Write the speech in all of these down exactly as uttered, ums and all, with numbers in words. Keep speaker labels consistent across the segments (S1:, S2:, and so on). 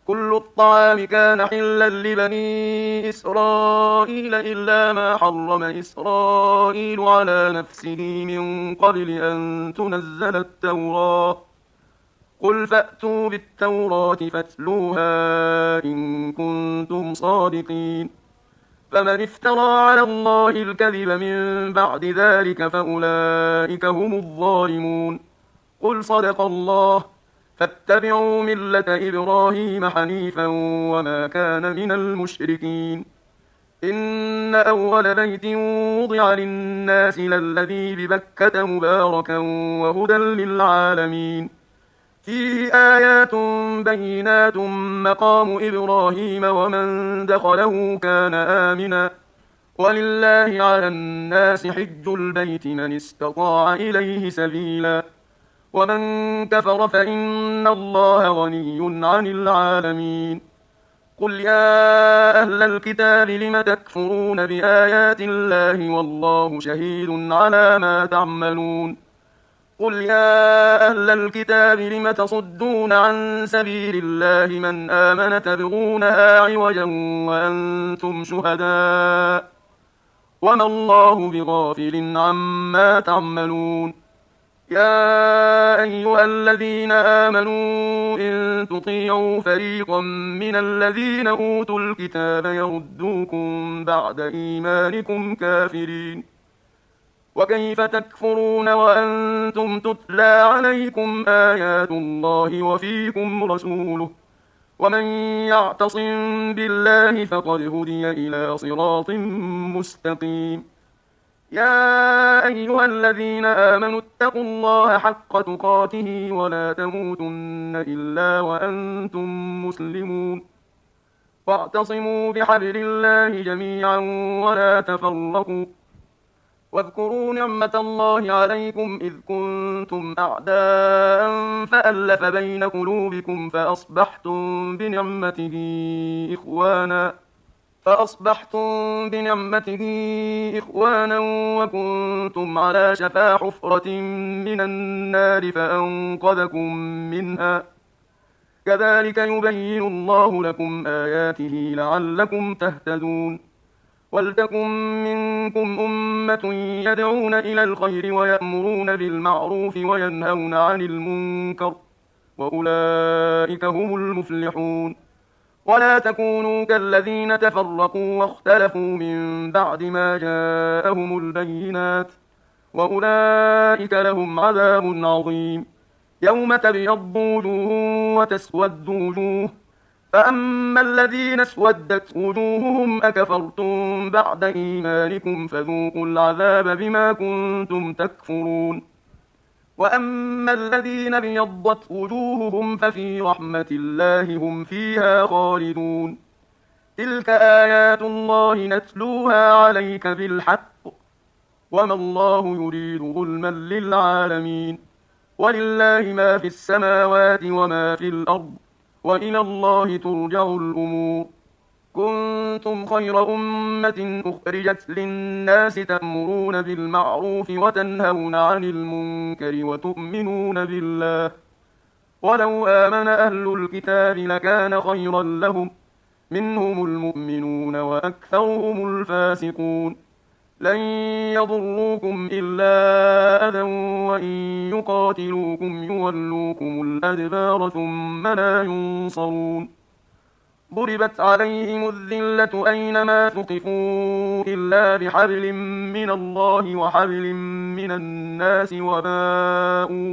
S1: كل الطعام كان حلا لبني إسرائيل إلا ما حرم إسرائيل على نفسه من قبل أن تنزل التوراة. قل فأتوا بالتوراة فاتلوها إن كنتم صادقين. فمن افترى على الله الكذب من بعد ذلك فأولئك هم الظالمون. قل صدق الله، فاتبعوا ملة إبراهيم حنيفا وما كان من المشركين. إن أول بيت وضع للناس للذي ببكة مباركا وهدى للعالمين. فيه آيات بينات مقام إبراهيم ومن دخله كان آمنا، ولله على الناس حج البيت من استطاع إليه سبيلا، ومن كفر فإن الله غني عن العالمين. قل يا أهل الكتاب لم تكفرون بآيات الله والله شهيد على ما تعملون. قل يا أهل الكتاب لم تصدون عن سبيل الله من آمن تبغونها عوجا وأنتم شهداء وما الله بغافل عما تعملون. يا أيها الذين آمنوا إن تطيعوا فريقا من الذين أوتوا الكتاب يردوكم بعد إيمانكم كافرين. وكيف تكفرون وأنتم تتلى عليكم آيات الله وفيكم رسوله، ومن يعتصم بالله فقد هدي إلى صراط مستقيم. يا أيها الذين آمنوا اتقوا الله حق تقاته ولا تموتن إلا وأنتم مسلمون. واعتصموا بحبل الله جميعا ولا تفرقوا. واذكروا نعمة الله عليكم إذ كنتم أعداء فألف بين قلوبكم فأصبحتم بنعمته إخوانا فأصبحتم بنعمته إخوانا وكنتم على شفا حفرة من النار فأنقذكم منها. كذلك يبين الله لكم آياته لعلكم تهتدون. ولتكن منكم أمة يدعون إلى الخير ويأمرون بالمعروف وينهون عن المنكر، وأولئك هم المفلحون. ولا تكونوا كالذين تفرقوا واختلفوا من بعد ما جاءهم البينات، وأولئك لهم عذاب عظيم. يوم تبيض وجوه وتسود وجوه، فأما الذين اسودت وجوههم أكفرتم بعد إيمانكم فذوقوا العذاب بما كنتم تكفرون. وأما الذين ابيضت وجوههم ففي رحمة الله هم فيها خالدون. تلك آيات الله نتلوها عليك بالحق، وما الله يريد ظلما للعالمين. ولله ما في السماوات وما في الأرض، وإلى الله ترجع الأمور. كنتم خير أمة أخرجت للناس تأمرون بالمعروف وتنهون عن المنكر وتؤمنون بالله، ولو آمن أهل الكتاب لكان خيرا لهم، منهم المؤمنون وأكثرهم الفاسقون. لن يضروكم إلا أذى وإن يقاتلوكم يولوكم الأدبار ثم لا ينصرون. ضربت عليهم الذلة أينما ثقفوا إلا بحبل من الله وحبل من الناس وباءوا,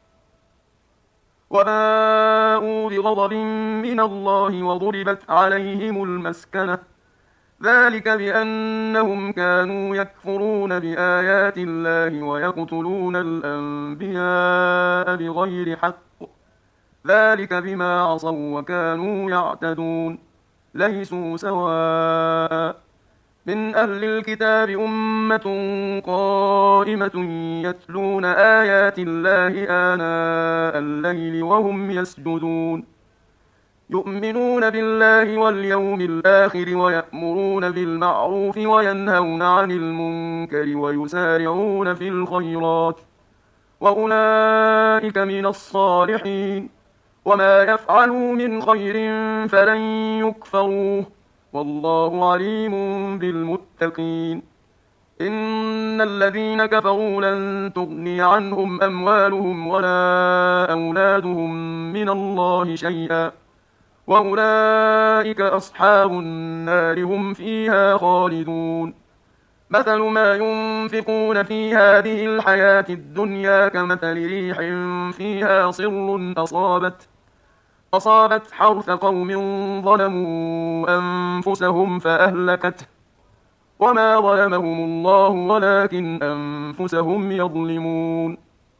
S1: وباءوا بغضب من الله وضربت عليهم المسكنة، ذلك بأنهم كانوا يكفرون بآيات الله ويقتلون الأنبياء بغير حق، ذلك بما عصوا وكانوا يعتدون. ليسوا سواء، من أهل الكتاب أمة قائمة يتلون آيات الله آناء الليل وهم يسجدون، يؤمنون بالله واليوم الآخر ويأمرون بالمعروف وينهون عن المنكر ويسارعون في الخيرات، وأولئك من الصالحين. وما يفعلوا من خير فلن يكفروه، والله عليم بالمتقين. إن الذين كفروا لن تغني عنهم أموالهم ولا أولادهم من الله شيئا، وأولئك أصحاب النار هم فيها خالدون. مثل ما ينفقون في هذه الحياة الدنيا كمثل ريح فيها صر أصابت أصابت حرث قوم ظلموا أنفسهم فأهلكته، وما ظلمهم الله ولكن أنفسهم يظلمون.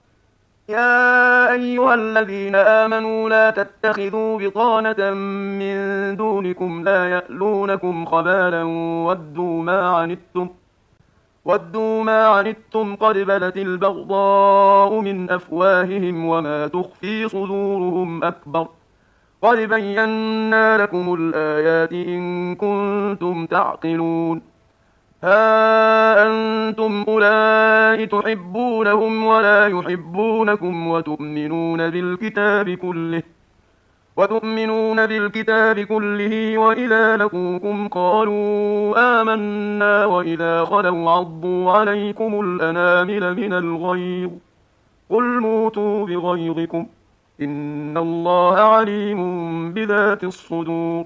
S1: يا أيها الذين آمنوا لا تتخذوا بطانة من دونكم لا يألونكم خبالا ودوا ما عنتم ودوا ما عنتم قد بدت البغضاء من أفواههم وما تخفي صدورهم أكبر، قد بينا لكم الآيات إن كنتم تعقلون. ها أنتم أولئك تحبونهم ولا يحبونكم وتؤمنون بالكتاب كله وتؤمنون بالكتاب كله وإذا لقوكم قالوا آمنا وإذا خلوا عضوا عليكم الأنامل من الغيظ قل موتوا بغيظكم إن الله عليم بذات الصدور.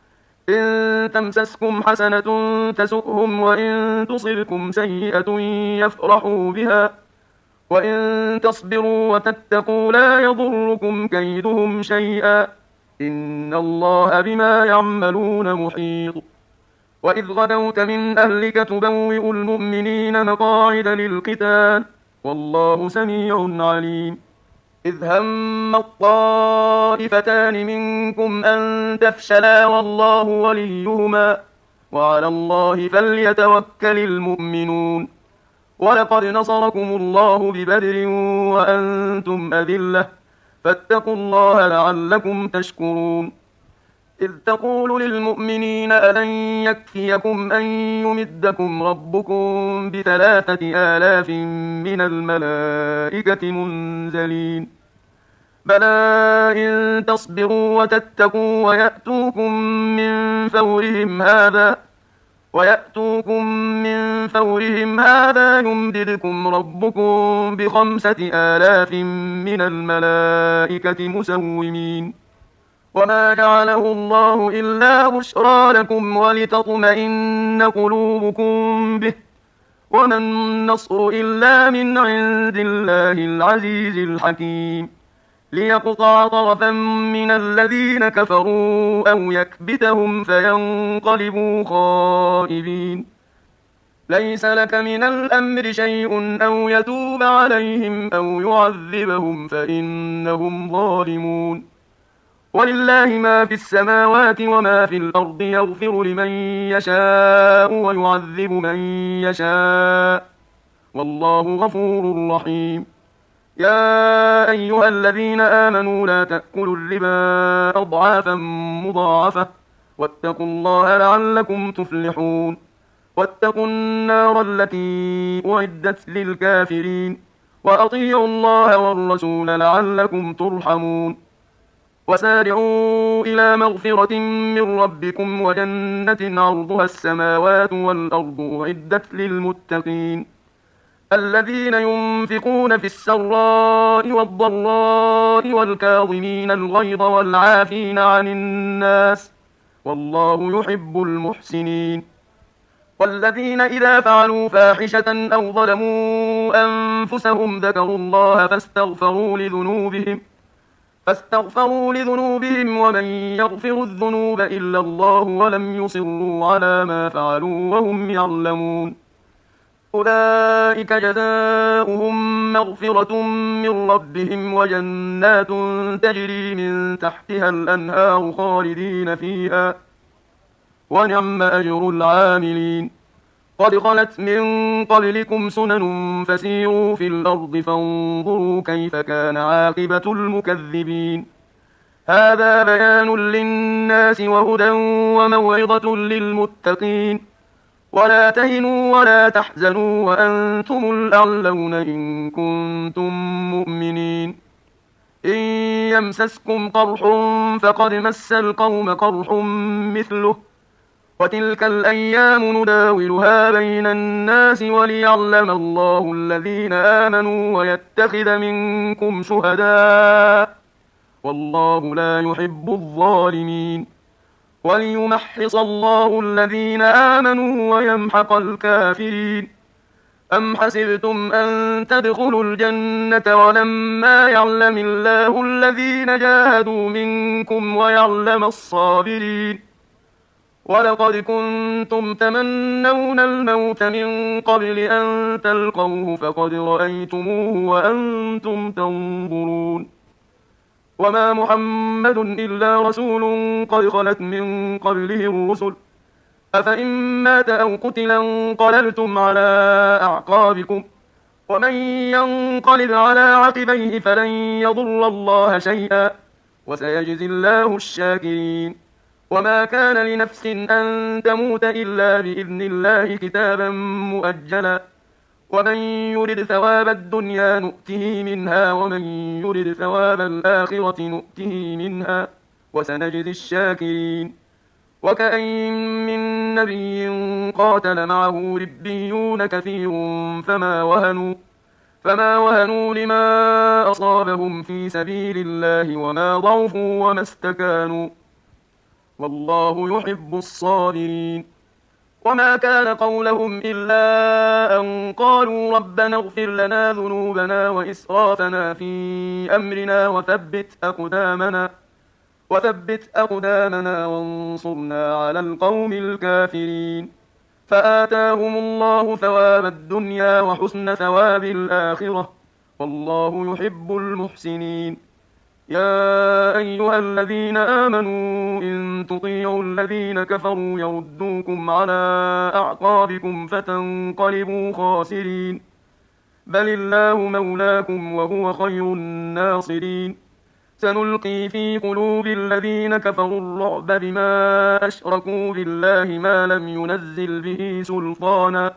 S1: إن تمسسكم حسنة تسؤهم وإن تصبكم سيئة يفرحوا بها وإن تصبروا وتتقوا لا يضركم كيدهم شيئا إن الله بما يعملون محيط. وإذ غدوت من أهلك تبوئ المؤمنين مقاعد للقتال والله سميع عليم. إذ هم الطائفتان منكم أن تفشلا والله وليهما وعلى الله فليتوكل المؤمنون. ولقد نصركم الله ببدر وأنتم أذلة فاتقوا الله لعلكم تشكرون. إذ تقول للمؤمنين ألن يكفيكم أن يمدكم ربكم بثلاثة آلاف من الملائكة منزلين بلى إن تصبروا وتتقوا ويأتوكم من فورهم هذا ويأتوكم من فورهم هذا يمددكم ربكم بخمسة آلاف من الملائكة مسومين. وما جعله الله إلا بشرى لكم ولتطمئن قلوبكم به وما النصر إلا من عند الله العزيز الحكيم ليقطع طرفا من الذين كفروا أو يكبتهم فينقلبوا خائبين. ليس لك من الأمر شيء أو يتوب عليهم أو يعذبهم فإنهم ظالمون. ولله ما في السماوات وما في الأرض يغفر لمن يشاء ويعذب من يشاء والله غفور رحيم. يا أيها الذين آمنوا لا تأكلوا الربا أضعافا مضاعفة واتقوا الله لعلكم تفلحون. واتقوا النار التي أعدت للكافرين وأطيعوا الله والرسول لعلكم ترحمون. وسارعوا إلى مغفرة من ربكم وجنة عرضها السماوات والأرض أعدت للمتقين الذين ينفقون في السراء والضراء والكاظمين الغيظ والعافين عن الناس والله يحب المحسنين. والذين إذا فعلوا فاحشة أو ظلموا أنفسهم ذكروا الله فاستغفروا لذنوبهم فاستغفروا لذنوبهم ومن يغفر الذنوب إلا الله ولم يصروا على ما فعلوا وهم يعلمون أولئك جزاؤهم مغفرة من ربهم وجنات تجري من تحتها الأنهار خالدين فيها ونعم أجر العاملين. قد خلت من قبلكم سنن فسيروا في الأرض فانظروا كيف كان عاقبة المكذبين. هذا بيان للناس وهدى وموعظة للمتقين. ولا تهنوا ولا تحزنوا وأنتم الأعلون إن كنتم مؤمنين إن يمسسكم قرح فقد مس القوم قرح مثله وتلك الأيام نداولها بين الناس وليعلم الله الذين آمنوا ويتخذ منكم شهداء والله لا يحب الظالمين وليمحص الله الذين آمنوا ويمحق الكافرين أم حسبتم أن تدخلوا الجنة ولما يعلم الله الذين جاهدوا منكم ويعلم الصابرين ولقد كنتم تمنون الموت من قبل أن تلقوه فقد رأيتموه وأنتم تنظرون وما محمد إلا رسول قد خلت من قبله الرسل أفإن مات أو قتل انقلبتم على أعقابكم ومن ينقلب على عقبيه فلن يضر الله شيئا وسيجزي الله الشاكرين وما كان لنفس أن تموت إلا بإذن الله كتابا مؤجلا ومن يرد ثواب الدنيا نؤته منها ومن يرد ثواب الآخرة نؤته منها وسنجزي الشاكرين وكأين من نبي قاتل معه ربيون كثير فما وهنوا فما وهنوا لما أصابهم في سبيل الله وما ضعفوا وما استكانوا والله يحب الصابرين وما كان قولهم إلا أن قالوا ربنا اغفر لنا ذنوبنا وإسرافنا في أمرنا وثبت أقدامنا وثبت أقدامنا وانصرنا على القوم الكافرين فآتاهم الله ثواب الدنيا وحسن ثواب الآخرة والله يحب المحسنين يا أيها الذين آمنوا إن تطيعوا الذين كفروا يردوكم على أعقابكم فتنقلبوا خاسرين بل الله مولاكم وهو خير الناصرين سنلقي في قلوب الذين كفروا الرعب بما أشركوا بالله ما لم ينزل به سلطانا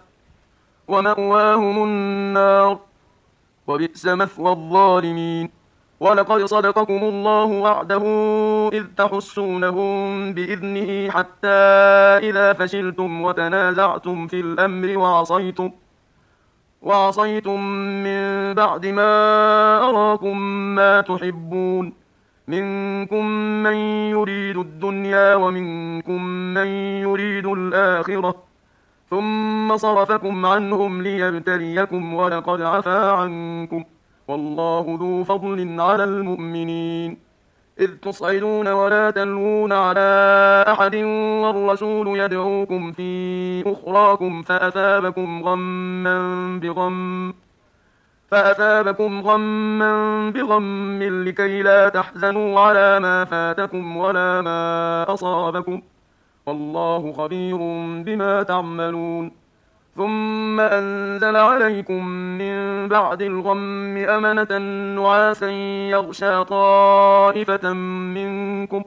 S1: ومأواهم النار وبئس مثوى الظالمين ولقد صدقكم الله وعده إذ تحسونهم بإذنه حتى إذا فشلتم وتنازعتم في الأمر وعصيتم وعصيتم من بعد ما أراكم ما تحبون منكم من يريد الدنيا ومنكم من يريد الآخرة ثم صرفكم عنهم ليبتليكم ولقد عفا عنكم والله ذو فضل على المؤمنين إذ تصعدون ولا تلوون على أحد والرسول يدعوكم في أخراكم فأثابكم غما بغم فأثابكم غما بغم لكي لا تحزنوا على ما فاتكم ولا ما أصابكم والله خبير بما تعملون ثم أنزل عليكم من بعد الغم أمنة نعاسا يغشى طائفة منكم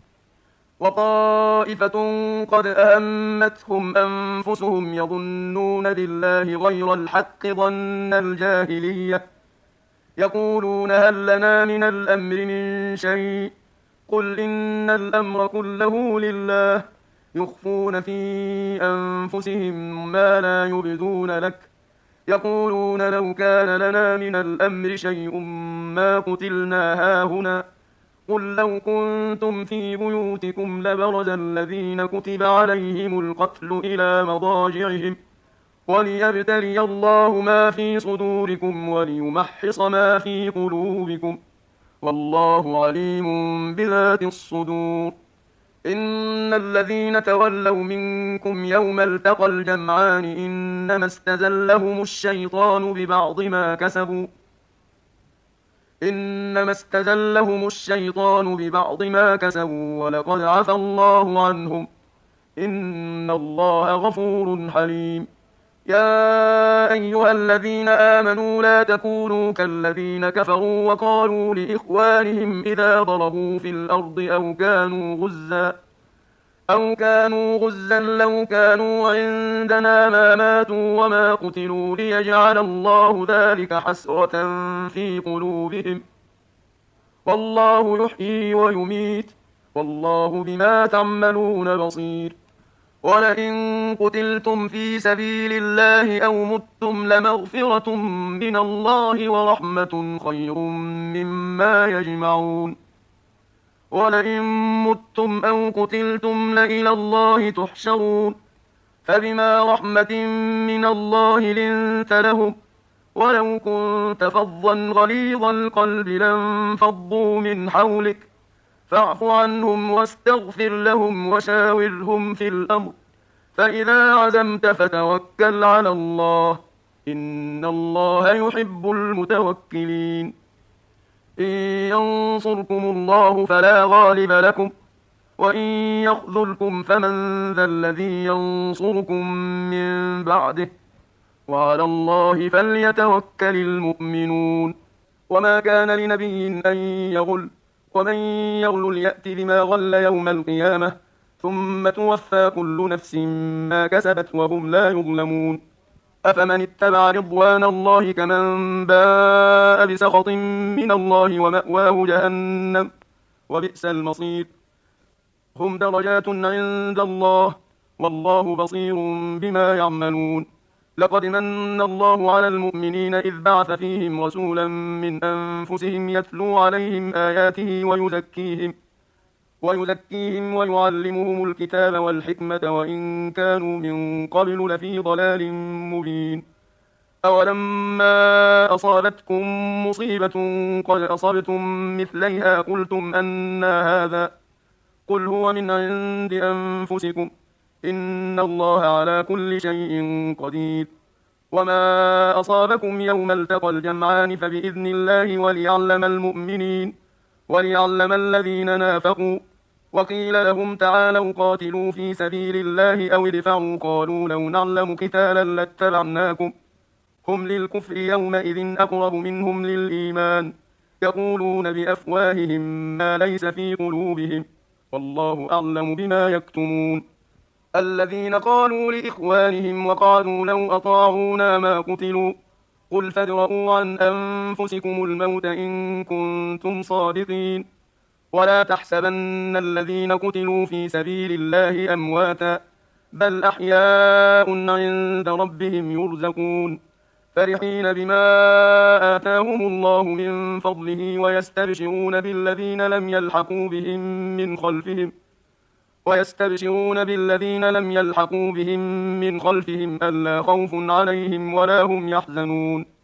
S1: وطائفة قد أهمتهم أنفسهم يظنون بالله غير الحق ظن الجاهلية يقولون هل لنا من الأمر من شيء قل إن الأمر كله لله يخفون في أنفسهم ما لا يبدون لك يقولون لو كان لنا من الأمر شيء ما قتلنا هاهنا قل لو كنتم في بيوتكم لبرز الذين كتب عليهم القتل إلى مضاجعهم وليبتلي الله ما في صدوركم وليمحص ما في قلوبكم والله عليم بذات الصدور إن الذين تولوا منكم يوم التقى الجمعان إنما استزلهم الشيطان ببعض ما كسبوا إنما استزلهم الشيطان ببعض ما كسبوا ولقد عفى الله عنهم إن الله غفور حليم يا أيها الذين آمنوا لا تكونوا كالذين كفروا وقالوا لإخوانهم إذا ضربوا في الأرض أو كانوا غزا أو كانوا غزا لو كانوا عندنا ما ماتوا وما قتلوا ليجعل الله ذلك حسرة في قلوبهم والله يحيي ويميت، والله بما تعملون بصير. ولئن قتلتم في سبيل الله أو متم لمغفرة من الله ورحمة خير مما يجمعون. ولئن متم أو قتلتم لإلى الله تحشرون. فبما رحمة من الله لنت لهم، ولو كنت فظا غليظ القلب لانفضوا من حولك، فاعف عنهم واستغفر لهم وشاورهم في الأمر، فإذا عزمت فتوكل على الله، إن الله يحب المتوكلين. إن ينصركم الله فلا غالب لكم، وإن يخذلكم فمن ذا الذي ينصركم من بعده، وعلى الله فليتوكل المؤمنون. وما كان لنبي أن يغل، ومن يغل يأت بما غل يوم القيامة، ثم توفى كل نفس ما كسبت وهم لا يظلمون. أفمن اتبع رضوان الله كمن باء بسخط من الله ومأواه جهنم، وبئس المصير. هم درجات عند الله، والله بصير بما يعملون. لقد من الله على المؤمنين إذ بعث فيهم رسولا من أنفسهم يتلو عليهم آياته ويزكيهم ويزكيهم ويعلمهم الكتاب والحكمة وإن كانوا من قبل لفي ضلال مبين. أولما أصابتكم مصيبة قد أصبتم مثليها قلتم أنى هذا، قل هو من عند أنفسكم، إن الله على كل شيء قدير. وما أصابكم يوم التقى الجمعان فبإذن الله وليعلم المؤمنين وليعلم الذين نافقوا. وقيل لهم تعالوا قاتلوا في سبيل الله أو ادفعوا، قالوا لو نعلم قتالا لاتبعناكم، هم للكفر يومئذ أقرب منهم للإيمان، يقولون بأفواههم ما ليس في قلوبهم، والله أعلم بما يكتمون. الذين قالوا لإخوانهم وقالوا لو أطاعونا ما قتلوا، قل فادرءوا عن أنفسكم الموت إن كنتم صادقين، ولا تحسبن الذين قتلوا في سبيل الله أمواتا، بل أحياء عند ربهم يرزقون، فرحين بما آتاهم الله من فضله ويستبشرون بالذين لم يلحقوا بهم من خلفهم ويستبشرون بالذين لم يلحقوا بهم من خلفهم ألا خوف عليهم ولا هم يحزنون.